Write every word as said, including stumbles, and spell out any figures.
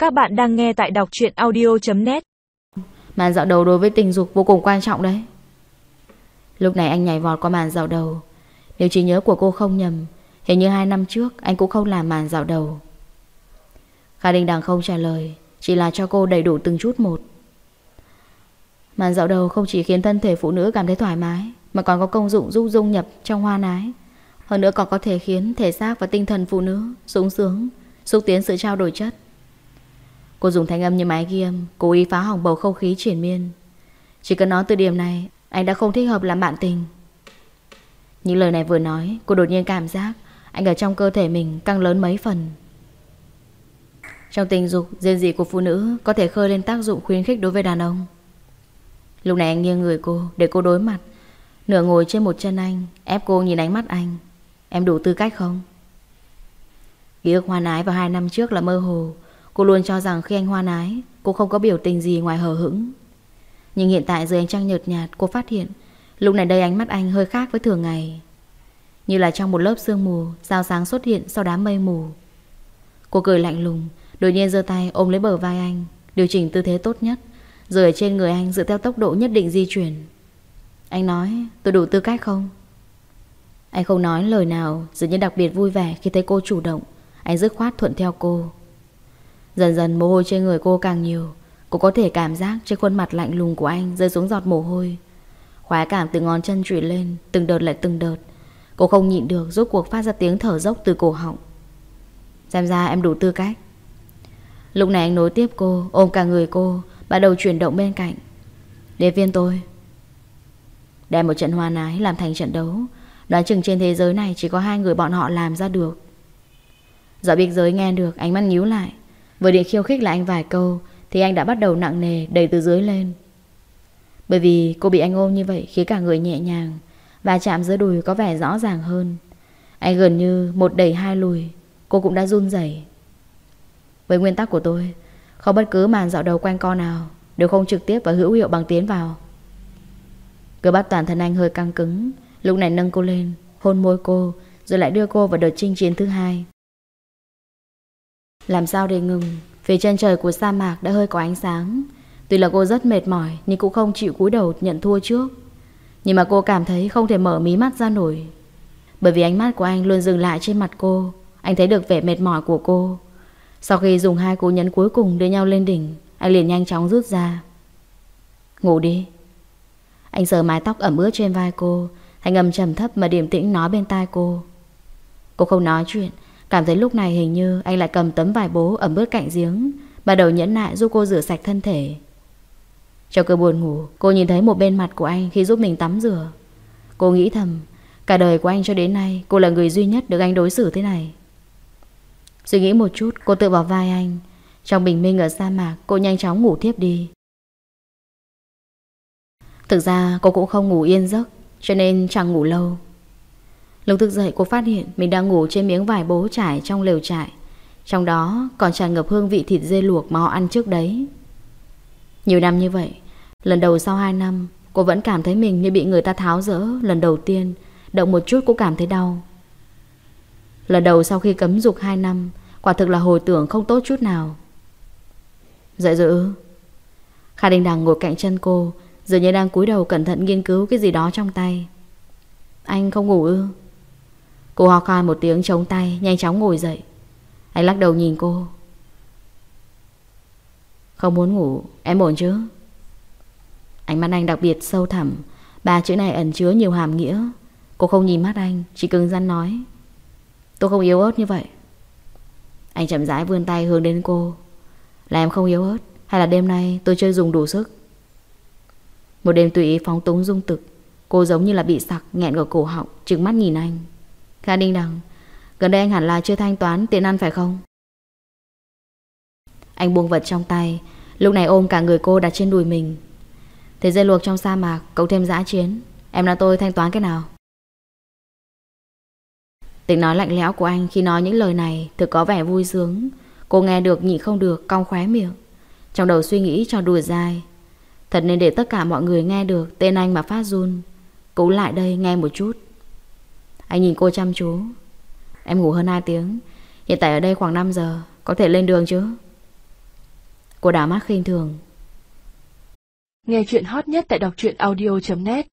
Các bạn đang nghe tại đọc truyện audio chấm net. Màn dạo đầu đối với tình dục vô cùng quan trọng đấy. Lúc này anh nhảy vọt qua màn dạo đầu. Nếu trí nhớ của cô không nhầm, hình như hai năm trước anh cũng không làm màn dạo đầu. Kha Đinh Đằng không trả lời, chỉ là cho cô đầy đủ từng chút một. Màn dạo đầu không chỉ khiến thân thể phụ nữ cảm thấy thoải mái, mà còn có công dụng giúp dung nhập trong hoa nái. Hơn nữa còn có thể khiến thể xác và tinh thần phụ nữ sung sướng, xúc tiến sự trao đổi chất. Cô dùng thanh âm như máy ghi âm, cố ý phá hỏng bầu không khí triền miên. Chỉ cần nói từ điểm này, anh đã không thích hợp làm bạn tình. Những lời này vừa nói, cô đột nhiên cảm giác anh ở trong cơ thể mình căng lớn mấy phần. Trong tình dục, riêng gì của phụ nữ có thể khơi lên tác dụng khuyến khích đối với đàn ông. Lúc này anh nghiêng người cô để cô đối mặt, nửa ngồi trên một chân anh, ép cô nhìn ánh mắt anh. Em đủ tư cách không? Ký ức hoan ái vào hai năm trước là mơ hồ. Cô luôn cho rằng khi anh hoan ái, cô không có biểu tình gì ngoài hờ hững. Nhưng hiện tại dưới ánh trăng nhợt nhạt, cô phát hiện lúc này đây ánh mắt anh hơi khác với thường ngày. Như là trong một lớp sương mù, sao sáng xuất hiện sau đám mây mù. Cô cười lạnh lùng, đột nhiên giơ tay ôm lấy bờ vai anh, điều chỉnh tư thế tốt nhất, rồi ở trên người anh dựa theo tốc độ nhất định di chuyển. Anh nói, tôi đủ tư cách không? Anh không nói lời nào, dường như đặc biệt vui vẻ khi thấy cô chủ động. Anh dứt khoát thuận theo cô. Dần dần mồ hôi trên người cô càng nhiều. Cô có thể cảm giác trên khuôn mặt lạnh lùng của anh rơi xuống giọt mồ hôi. Khoái cảm từ ngón chân trụi lên, từng đợt lại từng đợt. Cô không nhịn được, rốt cuộc phát ra tiếng thở dốc từ cổ họng. Xem ra em đủ tư cách. Lúc này anh nối tiếp cô, ôm cả người cô, bắt đầu chuyển động bên cạnh. Đến viên tôi. Đem một trận hoan ái làm thành trận đấu. Đoán chừng trên thế giới này chỉ có hai người bọn họ làm ra được. Giọng biên giới nghe được, ánh mắt nhíu lại. Vừa định khiêu khích lại anh vài câu thì anh đã bắt đầu nặng nề đẩy từ dưới lên. Bởi vì cô bị anh ôm như vậy khiến cả người nhẹ nhàng, và chạm giữa đùi có vẻ rõ ràng hơn. Anh gần như một đẩy hai lùi. Cô cũng đã run rẩy. Với nguyên tắc của tôi, không bất cứ màn dạo đầu quanh co nào đều không trực tiếp và hữu hiệu bằng tiến vào. Cơ bắp toàn thân anh hơi căng cứng. Lúc này nâng cô lên, hôn môi cô, rồi lại đưa cô vào đợt chinh chiến thứ hai. Làm sao để ngừng? Phía chân trời của sa mạc đã hơi có ánh sáng. Tuy là cô rất mệt mỏi, nhưng cũng không chịu cúi đầu nhận thua trước. Nhưng mà cô cảm thấy không thể mở mí mắt ra nổi, bởi vì ánh mắt của anh luôn dừng lại trên mặt cô. Anh thấy được vẻ mệt mỏi của cô. Sau khi dùng hai cú nhấn cuối cùng đưa nhau lên đỉnh, anh liền nhanh chóng rút ra. Ngủ đi. Anh sờ mái tóc ẩm ướt trên vai cô, thanh âm trầm thấp mà điềm tĩnh nói bên tai cô. Cô không nói chuyện, cảm thấy lúc này hình như anh lại cầm tấm vải bố ẩm ướt cạnh giếng, bắt đầu nhẫn nại giúp cô rửa sạch thân thể. Trong cơn buồn ngủ, cô nhìn thấy một bên mặt của anh khi giúp mình tắm rửa. Cô nghĩ thầm, cả đời của anh cho đến nay, cô là người duy nhất được anh đối xử thế này. Suy nghĩ một chút, cô tựa vào vai anh. Trong bình minh ở sa mạc, cô nhanh chóng ngủ thiếp đi. Thực ra cô cũng không ngủ yên giấc, cho nên chẳng ngủ lâu. Lúc thức dậy cô phát hiện mình đang ngủ trên miếng vải bố trải trong lều trại. Trong đó còn tràn ngập hương vị thịt dê luộc mà họ ăn trước đấy. Nhiều năm như vậy, lần đầu sau hai năm, cô vẫn cảm thấy mình như bị người ta tháo dỡ. Lần đầu tiên, động một chút cũng cảm thấy đau. Lần đầu sau khi cấm dục hai năm, quả thực là hồi tưởng không tốt chút nào. Dậy rồi ư? Kha Đinh Đằng ngồi cạnh chân cô, dường như đang cúi đầu cẩn thận nghiên cứu cái gì đó trong tay. Anh không ngủ ư? Cô ho khan một tiếng chống tay, nhanh chóng ngồi dậy. Anh lắc đầu nhìn cô. Không muốn ngủ, em ổn chứ? Ánh mắt anh đặc biệt sâu thẳm, ba chữ này ẩn chứa nhiều hàm nghĩa. Cô không nhìn mắt anh, chỉ cứng rắn nói. Tôi không yếu ớt như vậy. Anh chậm rãi vươn tay hướng đến cô. Là em không yếu ớt, hay là đêm nay tôi chơi dùng đủ sức? Một đêm tùy ý phóng túng dung tực. Cô giống như là bị sặc, nghẹn ở cổ họng, trừng mắt nhìn anh. Kha Đinh Đằng, gần đây anh hẳn là chưa thanh toán tiền ăn phải không? Anh buông vật trong tay, lúc này ôm cả người cô đặt trên đùi mình. Thế dê luộc trong sa mạc, cộng thêm dã chiến, em nói tôi thanh toán cái nào? Tiếng nói lạnh lẽo của anh khi nói những lời này thực có vẻ vui sướng. Cô nghe được nhịn không được, cong khóe miệng. Trong đầu suy nghĩ cho đùa dai. Thật nên để tất cả mọi người nghe được tên anh mà phát run. Cũng lại đây nghe một chút. Anh nhìn cô chăm chú. Em ngủ hơn hai tiếng. Hiện tại ở đây khoảng năm giờ, có thể lên đường chứ? Cô đảo mắt khinh thường. Nghe chuyện hot nhất tại đọc truyện audio chấm net.